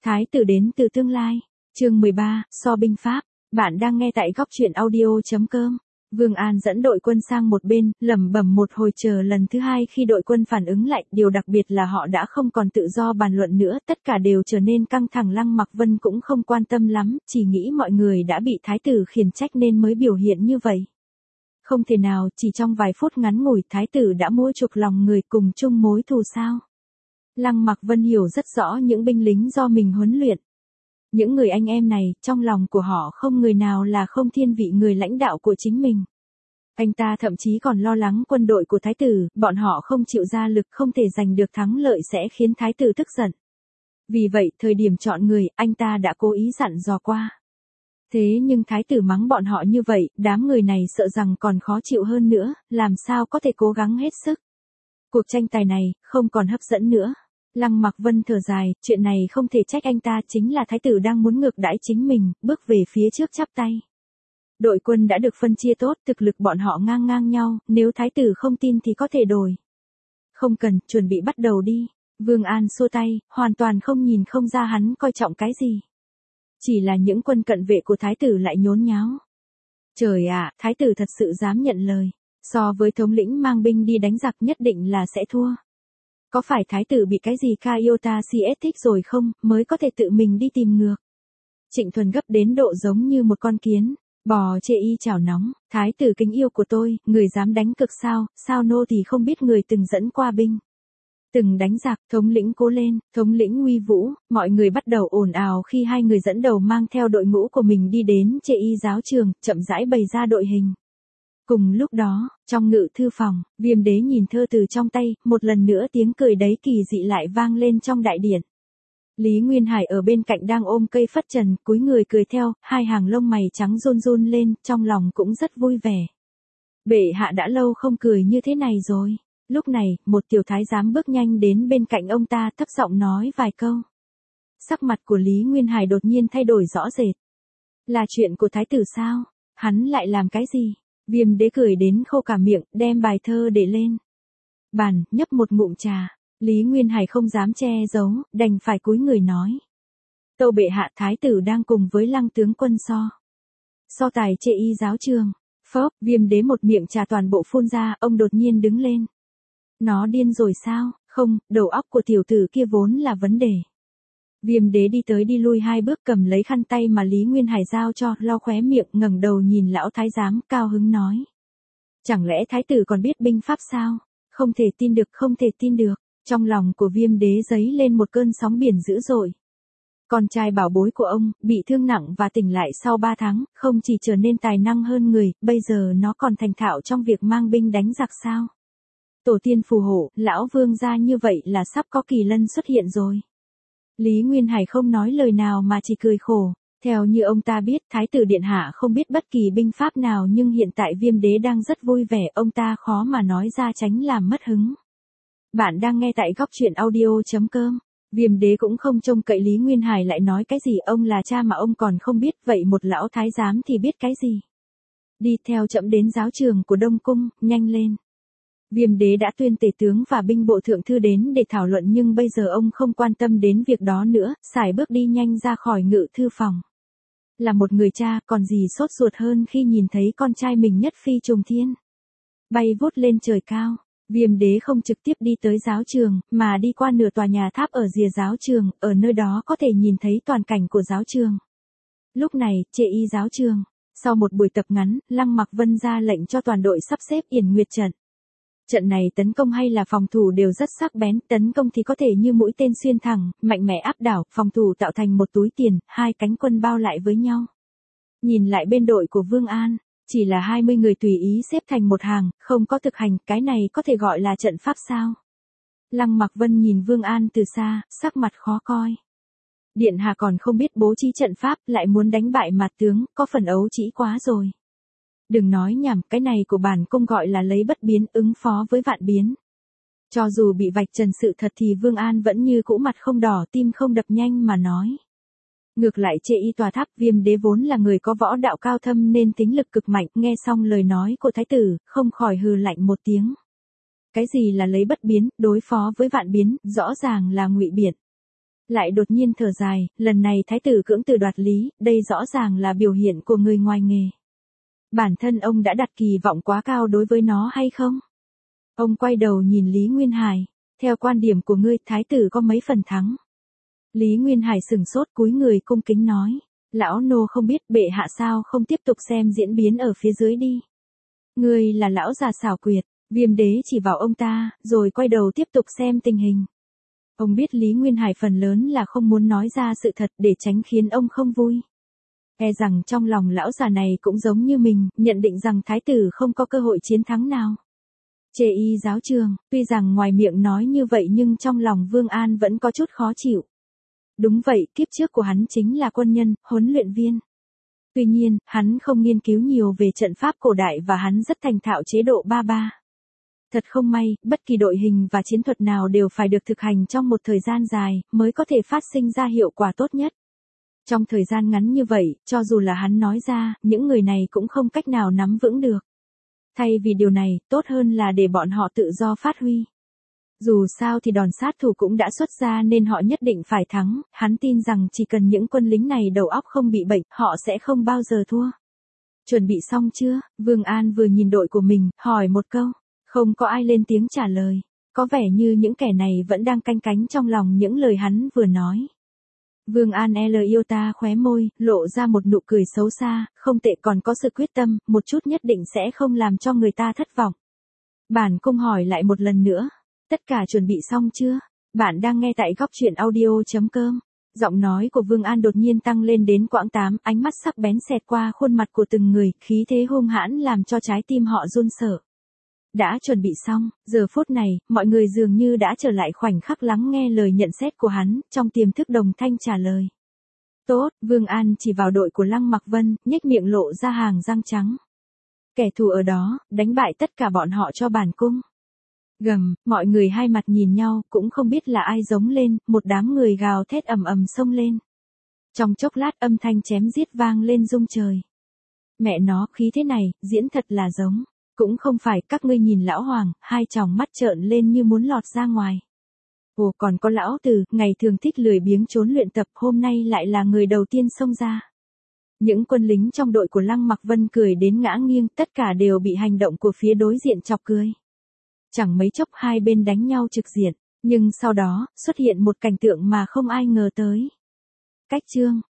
Thái tử đến từ tương lai. Chương 13, so binh pháp. Bạn đang nghe tại góc truyện audio.com. Vương An dẫn đội quân sang một bên, lẩm bẩm một hồi chờ lần thứ hai khi đội quân phản ứng lại, điều đặc biệt là họ đã không còn tự do bàn luận nữa, tất cả đều trở nên căng thẳng. Lăng Mặc Vân cũng không quan tâm lắm, chỉ nghĩ mọi người đã bị thái tử khiển trách nên mới biểu hiện như vậy. Không thể nào, chỉ trong vài phút ngắn ngủi thái tử đã mua chuộc lòng người cùng chung mối thù sao. Lăng Mặc Vân hiểu rất rõ những binh lính do mình huấn luyện. Những người anh em này, trong lòng của họ không người nào là không thiên vị người lãnh đạo của chính mình. Anh ta thậm chí còn lo lắng quân đội của thái tử, bọn họ không chịu ra lực không thể giành được thắng lợi sẽ khiến thái tử tức giận. Vì vậy, thời điểm chọn người, anh ta đã cố ý dặn dò qua. Thế nhưng thái tử mắng bọn họ như vậy, đám người này sợ rằng còn khó chịu hơn nữa, làm sao có thể cố gắng hết sức. Cuộc tranh tài này, không còn hấp dẫn nữa. Lăng Mặc Vân thở dài, chuyện này không thể trách anh ta, chính là thái tử đang muốn ngược đãi chính mình, bước về phía trước chắp tay. Đội quân đã được phân chia tốt, thực lực bọn họ ngang ngang nhau, nếu thái tử không tin thì có thể đổi. Không cần, chuẩn bị bắt đầu đi. Vương An xua tay, hoàn toàn không nhìn không ra hắn coi trọng cái gì. Chỉ là những quân cận vệ của thái tử lại nhốn nháo. Trời ạ, thái tử thật sự dám nhận lời. So với thống lĩnh mang binh đi đánh giặc nhất định là sẽ thua. Có phải thái tử bị cái gì Kaiota CS thích rồi không, mới có thể tự mình đi tìm ngược. Trịnh Thuần gấp đến độ giống như một con kiến, bò chê y chảo nóng, thái tử kính yêu của tôi, người dám đánh cực sao nô thì không biết người từng dẫn qua binh. Từng đánh giặc, thống lĩnh cố lên, thống lĩnh uy vũ, mọi người bắt đầu ồn ào khi hai người dẫn đầu mang theo đội ngũ của mình đi đến chê y giáo trường, chậm rãi bày ra đội hình. Cùng lúc đó, trong ngự thư phòng, Viêm Đế nhìn thơ từ trong tay, một lần nữa tiếng cười đấy kỳ dị lại vang lên trong đại điện. Lý Nguyên Hải ở bên cạnh đang ôm cây phất trần, cúi người cười theo, hai hàng lông mày trắng run run lên, trong lòng cũng rất vui vẻ. Bệ hạ đã lâu không cười như thế này rồi. Lúc này, một tiểu thái giám bước nhanh đến bên cạnh ông ta, thấp giọng nói vài câu. Sắc mặt của Lý Nguyên Hải đột nhiên thay đổi rõ rệt. Là chuyện của thái tử sao? Hắn lại làm cái gì? Viêm Đế cười đến khô cả miệng, đem bài thơ để lên bàn, nhấp một ngụm trà. Lý Nguyên Hải không dám che giấu, đành phải cúi người nói. Tâu bệ hạ, thái tử đang cùng với Lăng tướng quân so tài chê y giáo trường. Phốc, Viêm Đế một miệng trà toàn bộ phun ra, ông đột nhiên đứng lên. Nó điên rồi sao? Không, đầu óc của tiểu tử kia vốn là vấn đề. Viêm Đế đi tới đi lui hai bước, cầm lấy khăn tay mà Lý Nguyên Hải giao cho, lau khóe miệng, ngẩng đầu nhìn lão thái giám, cao hứng nói. Chẳng lẽ thái tử còn biết binh pháp sao? Không thể tin được, không thể tin được. Trong lòng của Viêm Đế dấy lên một cơn sóng biển dữ dội. Con trai bảo bối của ông, bị thương nặng và tỉnh lại sau 3 tháng, không chỉ trở nên tài năng hơn người, bây giờ nó còn thành thạo trong việc mang binh đánh giặc sao? Tổ tiên phù hộ, lão vương gia như vậy là sắp có kỳ lân xuất hiện rồi. Lý Nguyên Hải không nói lời nào mà chỉ cười khổ. Theo như ông ta biết, thái tử điện hạ không biết bất kỳ binh pháp nào, nhưng hiện tại Viêm Đế đang rất vui vẻ, ông ta khó mà nói ra tránh làm mất hứng. Bạn đang nghe tại góc truyện audio.com. Viêm Đế cũng không trông cậy Lý Nguyên Hải lại nói cái gì, ông là cha mà ông còn không biết, vậy một lão thái giám thì biết cái gì. Đi theo trẫm đến giáo trường của Đông Cung, nhanh lên. Viêm Đế đã tuyên tể tướng và binh bộ thượng thư đến để thảo luận, nhưng bây giờ ông không quan tâm đến việc đó nữa, sải bước đi nhanh ra khỏi ngự thư phòng. Là một người cha, còn gì sốt ruột hơn khi nhìn thấy con trai mình nhất phi trùng thiên. Bay vút lên trời cao, Viêm Đế không trực tiếp đi tới giáo trường, mà đi qua nửa tòa nhà tháp ở rìa giáo trường, ở nơi đó có thể nhìn thấy toàn cảnh của giáo trường. Lúc này, chê y giáo trường, sau một buổi tập ngắn, Lăng Mặc Vân ra lệnh cho toàn đội sắp xếp yển nguyệt trận. Trận này tấn công hay là phòng thủ đều rất sắc bén, tấn công thì có thể như mũi tên xuyên thẳng, mạnh mẽ áp đảo, phòng thủ tạo thành một túi tiền, hai cánh quân bao lại với nhau. Nhìn lại bên đội của Vương An, chỉ là 20 người tùy ý xếp thành một hàng, không có thực hành, cái này có thể gọi là trận pháp sao? Lăng Mặc Vân nhìn Vương An từ xa, sắc mặt khó coi. Điện hạ còn không biết bố trí trận pháp, lại muốn đánh bại mạt tướng, có phần ấu trĩ quá rồi. Đừng nói nhảm, cái này của bản cung gọi là lấy bất biến ứng phó với vạn biến. Cho dù bị vạch trần sự thật thì Vương An vẫn như cũ mặt không đỏ tim không đập nhanh mà nói. Ngược lại chê y tòa tháp, Viêm Đế vốn là người có võ đạo cao thâm nên tính lực cực mạnh, nghe xong lời nói của thái tử, không khỏi hừ lạnh một tiếng. Cái gì là lấy bất biến, đối phó với vạn biến, rõ ràng là ngụy biện. Lại đột nhiên thở dài, lần này thái tử cưỡng từ đoạt lý, đây rõ ràng là biểu hiện của người ngoài nghề. Bản thân ông đã đặt kỳ vọng quá cao đối với nó hay không? Ông quay đầu nhìn Lý Nguyên Hải, theo quan điểm của ngươi, thái tử có mấy phần thắng? Lý Nguyên Hải sừng sốt cúi người cung kính nói, lão nô không biết, bệ hạ sao không tiếp tục xem diễn biến ở phía dưới đi. Ngươi là lão già xảo quyệt, Viêm đế chỉ vào ông ta, rồi quay đầu tiếp tục xem tình hình. Ông biết Lý Nguyên Hải phần lớn là không muốn nói ra sự thật để tránh khiến ông không vui. E rằng trong lòng lão già này cũng giống như mình, nhận định rằng thái tử không có cơ hội chiến thắng nào. Chê y giáo trường, tuy rằng ngoài miệng nói như vậy nhưng trong lòng Vương An vẫn có chút khó chịu. Đúng vậy, kiếp trước của hắn chính là quân nhân, huấn luyện viên. Tuy nhiên, hắn không nghiên cứu nhiều về trận pháp cổ đại và hắn rất thành thạo chế độ 3-3. Thật không may, bất kỳ đội hình và chiến thuật nào đều phải được thực hành trong một thời gian dài, mới có thể phát sinh ra hiệu quả tốt nhất. Trong thời gian ngắn như vậy, cho dù là hắn nói ra, những người này cũng không cách nào nắm vững được. Thay vì điều này, tốt hơn là để bọn họ tự do phát huy. Dù sao thì đòn sát thủ cũng đã xuất ra nên họ nhất định phải thắng, hắn tin rằng chỉ cần những quân lính này đầu óc không bị bệnh, họ sẽ không bao giờ thua. Chuẩn bị xong chưa? Vương An vừa nhìn đội của mình, hỏi một câu. Không có ai lên tiếng trả lời, có vẻ như những kẻ này vẫn đang canh cánh trong lòng những lời hắn vừa nói. Vương An Iota khóe môi, lộ ra một nụ cười xấu xa, không tệ, còn có sự quyết tâm, một chút nhất định sẽ không làm cho người ta thất vọng. Bản cung hỏi lại một lần nữa, tất cả chuẩn bị xong chưa? Bạn đang nghe tại góc truyện audio.com. Giọng nói của Vương An đột nhiên tăng lên đến quãng 8, ánh mắt sắc bén xẹt qua khuôn mặt của từng người, khí thế hung hãn làm cho trái tim họ run sợ. Đã chuẩn bị xong, giờ phút này, mọi người dường như đã trở lại khoảnh khắc lắng nghe lời nhận xét của hắn, trong tiềm thức đồng thanh trả lời. Tốt, Vương An chỉ vào đội của Lăng Mặc Vân, nhếch miệng lộ ra hàng răng trắng. Kẻ thù ở đó, đánh bại tất cả bọn họ cho bản cung. Gầm, mọi người hai mặt nhìn nhau, cũng không biết là ai giống lên, một đám người gào thét ầm ầm xông lên. Trong chốc lát âm thanh chém giết vang lên rung trời. Mẹ nó, khí thế này, diễn thật là giống. Cũng không phải, các ngươi nhìn lão hoàng, hai tròng mắt trợn lên như muốn lọt ra ngoài. Ồ, còn có lão tử, ngày thường thích lười biếng trốn luyện tập, hôm nay lại là người đầu tiên xông ra. Những quân lính trong đội của Lăng Mặc Vân cười đến ngã nghiêng, tất cả đều bị hành động của phía đối diện chọc cười. Chẳng mấy chốc hai bên đánh nhau trực diện, nhưng sau đó, xuất hiện một cảnh tượng mà không ai ngờ tới. Cách chương,